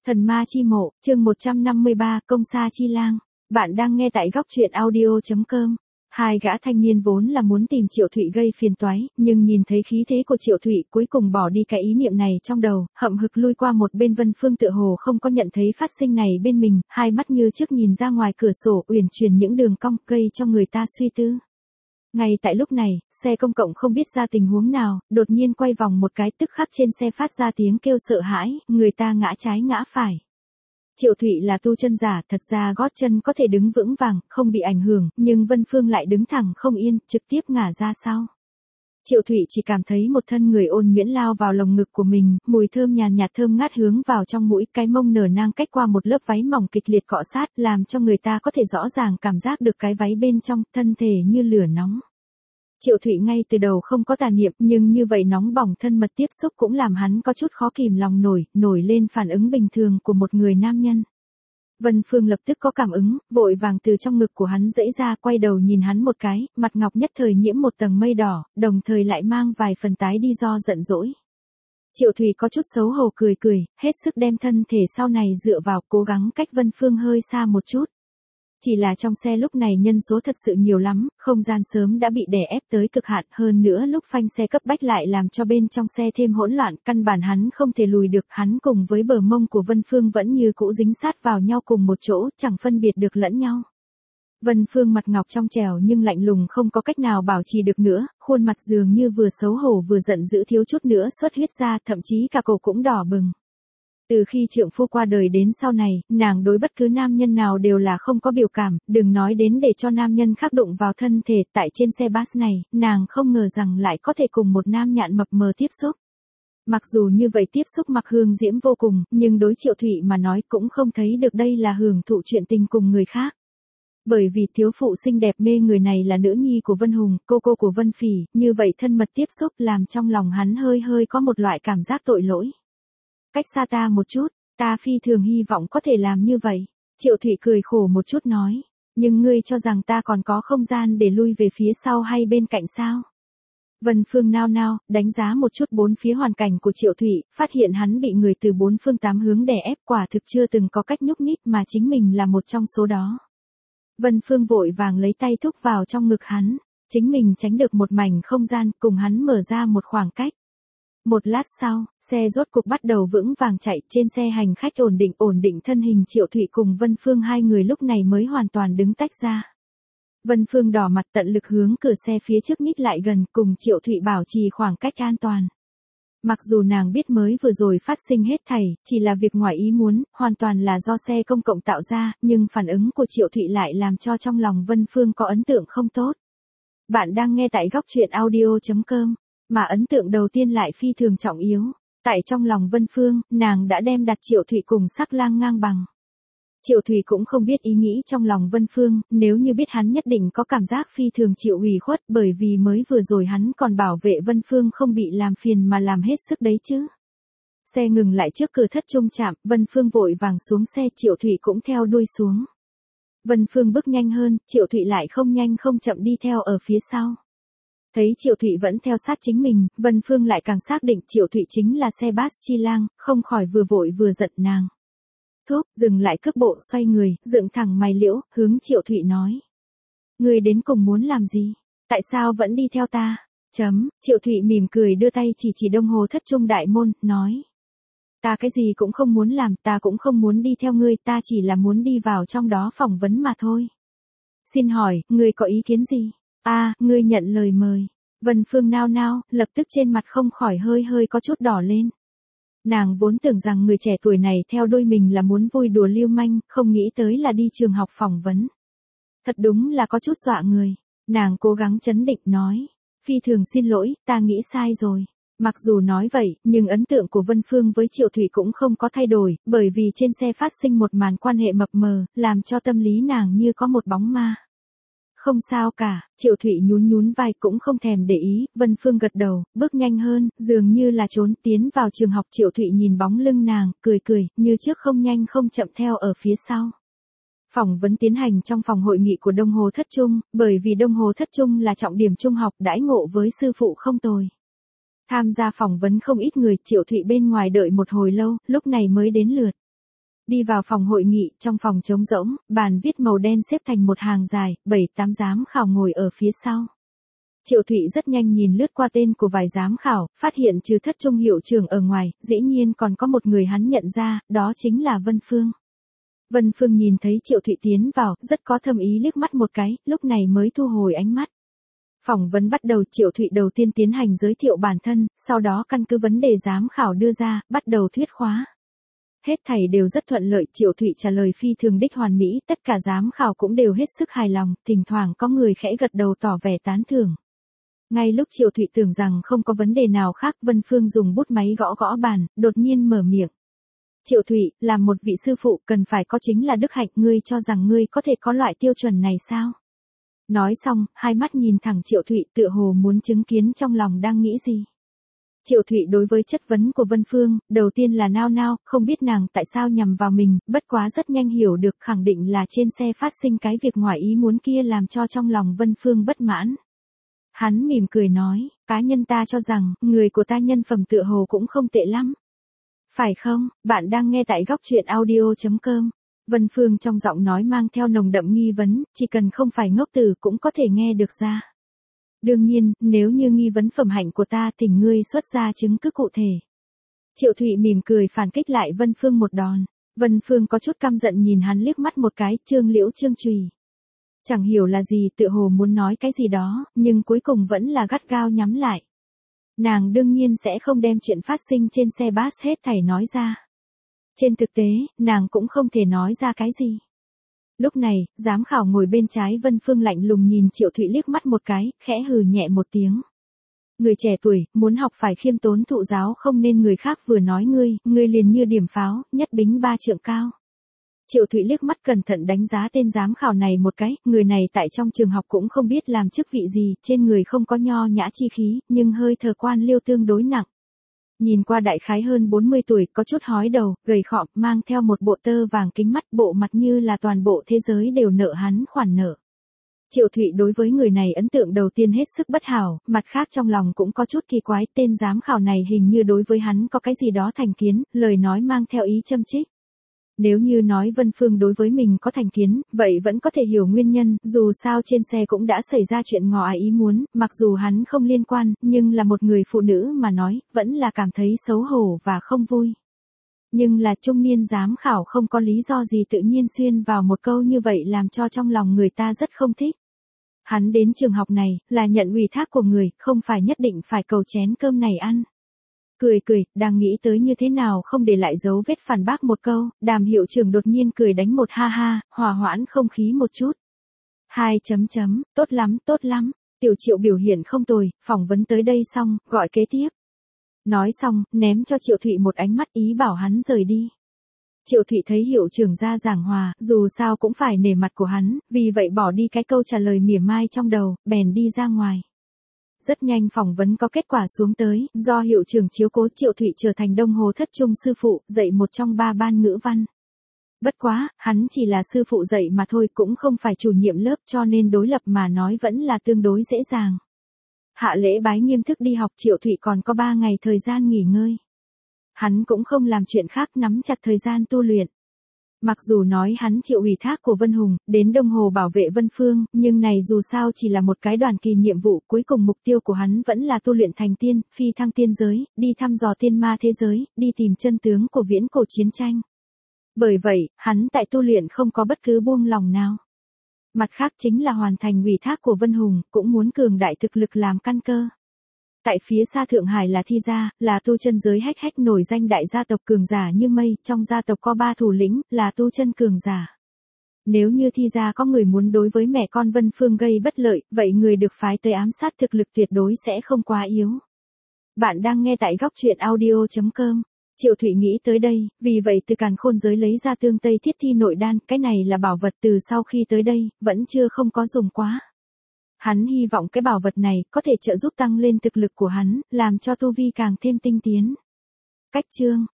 Thần ma chi mộ, chương 153, công sa chi lang. Bạn đang nghe tại góc truyện audio.com. Hai gã thanh niên vốn là muốn tìm Triệu Thụy gây phiền toái, nhưng nhìn thấy khí thế của Triệu Thụy cuối cùng bỏ đi cái ý niệm này trong đầu, hậm hực lui qua một bên. Vân Phương tựa hồ không có nhận thấy phát sinh này bên mình, hai mắt như trước nhìn ra ngoài cửa sổ uyển chuyển những đường cong gây cho người ta suy tư. Ngay tại lúc này, xe công cộng không biết ra tình huống nào, đột nhiên quay vòng một cái, tức khắc trên xe phát ra tiếng kêu sợ hãi, người ta ngã trái ngã phải. Triệu Thụy là tu chân giả, thật ra gót chân có thể đứng vững vàng, không bị ảnh hưởng, nhưng Vân Phương lại đứng thẳng không yên, trực tiếp ngả ra sau. Triệu Thụy chỉ cảm thấy một thân người ôn nhuyễn lao vào lồng ngực của mình, mùi thơm nhàn nhạt thơm ngát hướng vào trong mũi, cái mông nở nang cách qua một lớp váy mỏng kịch liệt cọ sát, làm cho người ta có thể rõ ràng cảm giác được cái váy bên trong, thân thể như lửa nóng. Triệu Thụy ngay từ đầu không có tà niệm, nhưng như vậy nóng bỏng thân mật tiếp xúc cũng làm hắn có chút khó kìm lòng nổi lên phản ứng bình thường của một người nam nhân. Vân Phương lập tức có cảm ứng, vội vàng từ trong ngực của hắn giãy ra, quay đầu nhìn hắn một cái, mặt ngọc nhất thời nhiễm một tầng mây đỏ, đồng thời lại mang vài phần tái đi do giận dỗi. Triệu Thụy có chút xấu hổ cười, hết sức đem thân thể sau này dựa vào, cố gắng cách Vân Phương hơi xa một chút. Chỉ là trong xe lúc này nhân số thật sự nhiều lắm, không gian sớm đã bị đè ép tới cực hạn, hơn nữa lúc phanh xe cấp bách lại làm cho bên trong xe thêm hỗn loạn, căn bản hắn không thể lùi được, hắn cùng với bờ mông của Vân Phương vẫn như cũ dính sát vào nhau cùng một chỗ, chẳng phân biệt được lẫn nhau. Vân Phương mặt ngọc trong trẻo nhưng lạnh lùng không có cách nào bảo trì được nữa, khuôn mặt dường như vừa xấu hổ vừa giận dữ, thiếu chút nữa xuất huyết ra, thậm chí cả cổ cũng đỏ bừng. Từ khi trượng phu qua đời đến sau này, nàng đối bất cứ nam nhân nào đều là không có biểu cảm, đừng nói đến để cho nam nhân khác đụng vào thân thể. Tại trên xe bus này, nàng không ngờ rằng lại có thể cùng một nam nhạn mập mờ tiếp xúc. Mặc dù như vậy tiếp xúc mặc hương diễm vô cùng, nhưng đối Triệu Thụy mà nói cũng không thấy được đây là hưởng thụ chuyện tình cùng người khác. Bởi vì thiếu phụ xinh đẹp mê người này là nữ nhi của Vân Hùng, cô của Vân Phỉ, như vậy thân mật tiếp xúc làm trong lòng hắn hơi có một loại cảm giác tội lỗi. Cách xa ta một chút, ta phi thường hy vọng có thể làm như vậy. Triệu Thụy cười khổ một chút nói, nhưng ngươi cho rằng ta còn có không gian để lui về phía sau hay bên cạnh sao? Vân Phương nao, đánh giá một chút bốn phía hoàn cảnh của Triệu Thụy, phát hiện hắn bị người từ bốn phương tám hướng đè ép, quả thực chưa từng có cách nhúc nhích mà chính mình là một trong số đó. Vân Phương vội vàng lấy tay thúc vào trong ngực hắn, chính mình tránh được một mảnh không gian, cùng hắn mở ra một khoảng cách. Một lát sau, xe rốt cục bắt đầu vững vàng chạy, trên xe hành khách ổn định thân hình. Triệu Thụy cùng Vân Phương hai người lúc này mới hoàn toàn đứng tách ra. Vân Phương đỏ mặt tận lực hướng cửa xe phía trước nhích lại gần, cùng Triệu Thụy bảo trì khoảng cách an toàn. Mặc dù nàng biết mới vừa rồi phát sinh hết thảy, chỉ là việc ngoài ý muốn, hoàn toàn là do xe công cộng tạo ra, nhưng phản ứng của Triệu Thụy lại làm cho trong lòng Vân Phương có ấn tượng không tốt. Bạn đang nghe tại góc truyện audio.com. Mà ấn tượng đầu tiên lại phi thường trọng yếu. Tại trong lòng Vân Phương, nàng đã đem đặt Triệu Thụy cùng Sắc Lang ngang bằng. Triệu Thụy cũng không biết ý nghĩ trong lòng Vân Phương, nếu như biết hắn nhất định có cảm giác phi thường chịu ủy khuất, bởi vì mới vừa rồi hắn còn bảo vệ Vân Phương không bị làm phiền mà làm hết sức đấy chứ. Xe ngừng lại trước cửa thất trung trạm, Vân Phương vội vàng xuống xe, Triệu Thụy cũng theo đuôi xuống. Vân Phương bước nhanh hơn, Triệu Thụy lại không nhanh không chậm đi theo ở phía sau. Thấy Triệu Thụy vẫn theo sát chính mình, Vân Phương lại càng xác định Triệu Thụy chính là xe bus chi lang, không khỏi vừa vội vừa giận nàng. Thúc, dừng lại cước bộ, xoay người, dựng thẳng mày liễu, hướng Triệu Thụy nói. Ngươi đến cùng muốn làm gì? Tại sao vẫn đi theo ta? Triệu Thụy mỉm cười đưa tay chỉ đồng hồ thất trung đại môn, nói. Ta cái gì cũng không muốn làm, ta cũng không muốn đi theo ngươi, ta chỉ là muốn đi vào trong đó phỏng vấn mà thôi. Xin hỏi, ngươi có ý kiến gì? Ngươi nhận lời mời. Vân Phương nao, lập tức trên mặt không khỏi hơi có chút đỏ lên. Nàng vốn tưởng rằng người trẻ tuổi này theo đuôi mình là muốn vui đùa lưu manh, không nghĩ tới là đi trường học phỏng vấn. Thật đúng là có chút dọa người. Nàng cố gắng trấn định nói. Phi thường xin lỗi, ta nghĩ sai rồi. Mặc dù nói vậy, nhưng ấn tượng của Vân Phương với Triệu Thụy cũng không có thay đổi, bởi vì trên xe phát sinh một màn quan hệ mập mờ, làm cho tâm lý nàng như có một bóng ma. Không sao cả, Triệu Thụy nhún vai cũng không thèm để ý, Vân Phương gật đầu, bước nhanh hơn, dường như là trốn tiến vào trường học. Triệu Thụy nhìn bóng lưng nàng, cười, như trước không nhanh không chậm theo ở phía sau. Phỏng vấn tiến hành trong phòng hội nghị của Đông Hồ Thất Trung, bởi vì Đông Hồ Thất Trung là trọng điểm trung học, đãi ngộ với sư phụ không tồi. Tham gia phỏng vấn không ít người, Triệu Thụy bên ngoài đợi một hồi lâu, lúc này mới đến lượt. Đi vào phòng hội nghị, trong phòng trống rỗng, bàn viết màu đen xếp thành một hàng dài, 7-8 giám khảo ngồi ở phía sau. Triệu Thụy rất nhanh nhìn lướt qua tên của vài giám khảo, phát hiện trừ Thất Trung hiệu trưởng ở ngoài, dĩ nhiên còn có một người hắn nhận ra, đó chính là Vân Phương. Vân Phương nhìn thấy Triệu Thụy tiến vào, rất có thâm ý liếc mắt một cái, lúc này mới thu hồi ánh mắt. Phỏng vấn bắt đầu, Triệu Thụy đầu tiên tiến hành giới thiệu bản thân, sau đó căn cứ vấn đề giám khảo đưa ra, bắt đầu thuyết khóa. Hết thảy đều rất thuận lợi, Triệu Thụy trả lời phi thường đích hoàn mỹ, tất cả giám khảo cũng đều hết sức hài lòng, thỉnh thoảng có người khẽ gật đầu tỏ vẻ tán thưởng. Ngay lúc Triệu Thụy tưởng rằng không có vấn đề nào khác, Vân Phương dùng bút máy gõ gõ bàn, đột nhiên mở miệng. Triệu Thụy, làm một vị sư phụ cần phải có chính là đức hạnh, ngươi cho rằng ngươi có thể có loại tiêu chuẩn này sao? Nói xong, hai mắt nhìn thẳng Triệu Thụy tựa hồ muốn chứng kiến trong lòng đang nghĩ gì. Triệu Thụy đối với chất vấn của Vân Phương, đầu tiên là nao nao, không biết nàng tại sao nhằm vào mình, bất quá rất nhanh hiểu được khẳng định là trên xe phát sinh cái việc ngoài ý muốn kia làm cho trong lòng Vân Phương bất mãn. Hắn mỉm cười nói, cá nhân ta cho rằng, người của ta nhân phẩm tựa hồ cũng không tệ lắm. Phải không, bạn đang nghe tại góc truyện audio.com. Vân Phương trong giọng nói mang theo nồng đậm nghi vấn, chỉ cần không phải ngốc tử cũng có thể nghe được ra. Đương nhiên, nếu như nghi vấn phẩm hạnh của ta thỉnh ngươi xuất ra chứng cứ cụ thể. Triệu Thụy mỉm cười phản kích lại Vân Phương một đòn. Vân Phương có chút căm giận nhìn hắn liếc mắt một cái, trương liễu trương trùy. Chẳng hiểu là gì, tựa hồ muốn nói cái gì đó, nhưng cuối cùng vẫn là gắt gao nhắm lại. Nàng đương nhiên sẽ không đem chuyện phát sinh trên xe bus hết thảy nói ra. Trên thực tế, nàng cũng không thể nói ra cái gì. Lúc này, giám khảo ngồi bên trái Vân Phương lạnh lùng nhìn Triệu Thụy liếc mắt một cái, khẽ hừ nhẹ một tiếng. Người trẻ tuổi, muốn học phải khiêm tốn thụ giáo, không nên người khác vừa nói ngươi liền như điểm pháo, nhất bính 3 trượng cao. Triệu Thụy liếc mắt cẩn thận đánh giá tên giám khảo này một cái, người này tại trong trường học cũng không biết làm chức vị gì, trên người không có nho nhã chi khí, nhưng hơi thờ quan liêu tương đối nặng. Nhìn qua đại khái hơn 40 tuổi, có chút hói đầu, gầy khọm, mang theo một bộ tơ vàng kính mắt, bộ mặt như là toàn bộ thế giới đều nợ hắn khoản nợ. Triệu Thụy đối với người này ấn tượng đầu tiên hết sức bất hảo, mặt khác trong lòng cũng có chút kỳ quái, tên giám khảo này hình như đối với hắn có cái gì đó thành kiến, lời nói mang theo ý châm chích. Nếu như nói Vân Phương đối với mình có thành kiến, vậy vẫn có thể hiểu nguyên nhân, dù sao trên xe cũng đã xảy ra chuyện ngoài ý muốn, mặc dù hắn không liên quan, nhưng là một người phụ nữ mà nói, vẫn là cảm thấy xấu hổ và không vui. Nhưng là trung niên giám khảo không có lý do gì tự nhiên xuyên vào một câu như vậy làm cho trong lòng người ta rất không thích. Hắn đến trường học này, là nhận ủy thác của người, không phải nhất định phải cầu chén cơm này ăn. Cười, đang nghĩ tới như thế nào không để lại dấu vết phản bác một câu, Đàm hiệu trưởng đột nhiên cười đánh một ha ha, hòa hoãn không khí một chút. Tốt lắm, Tiểu Triệu biểu hiện không tồi, phỏng vấn tới đây xong, gọi kế tiếp. Nói xong, ném cho Triệu Thụy một ánh mắt ý bảo hắn rời đi. Triệu Thụy thấy hiệu trưởng ra giảng hòa, dù sao cũng phải nể mặt của hắn, vì vậy bỏ đi cái câu trả lời mỉa mai trong đầu, bèn đi ra ngoài. Rất nhanh phỏng vấn có kết quả xuống tới, do hiệu trưởng chiếu cố Triệu Thụy trở thành Đông Hồ Thất Trung sư phụ, dạy một trong 3 ban ngữ văn. Bất quá, hắn chỉ là sư phụ dạy mà thôi, cũng không phải chủ nhiệm lớp, cho nên đối lập mà nói vẫn là tương đối dễ dàng. Hạ lễ bái nghiêm thức đi học, Triệu Thụy còn có 3 ngày thời gian nghỉ ngơi. Hắn cũng không làm chuyện khác, nắm chặt thời gian tu luyện. Mặc dù nói hắn chịu ủy thác của Vân Hùng, đến Đông Hồ bảo vệ Vân Phương, nhưng này dù sao chỉ là một cái đoàn kỳ nhiệm vụ, cuối cùng mục tiêu của hắn vẫn là tu luyện thành tiên, phi thăng tiên giới, đi thăm dò tiên ma thế giới, đi tìm chân tướng của viễn cổ chiến tranh. Bởi vậy, hắn tại tu luyện không có bất cứ buông lòng nào. Mặt khác chính là hoàn thành ủy thác của Vân Hùng, cũng muốn cường đại thực lực làm căn cơ. Tại phía xa Thượng Hải là Thi gia, là tu chân giới hách nổi danh đại gia tộc cường giả như mây, trong gia tộc có 3 thủ lĩnh, là tu chân cường giả. Nếu như Thi gia có người muốn đối với mẹ con Vân Phương gây bất lợi, vậy người được phái tới ám sát thực lực tuyệt đối sẽ không quá yếu. Bạn đang nghe tại góc truyện audio.com. Triệu Thụy nghĩ tới đây, vì vậy từ càn khôn giới lấy ra tương Tây Thiết Thi nội đan, cái này là bảo vật từ sau khi tới đây, vẫn chưa không có dùng quá. Hắn hy vọng cái bảo vật này có thể trợ giúp tăng lên thực lực của hắn, làm cho tu vi càng thêm tinh tiến. Cách chương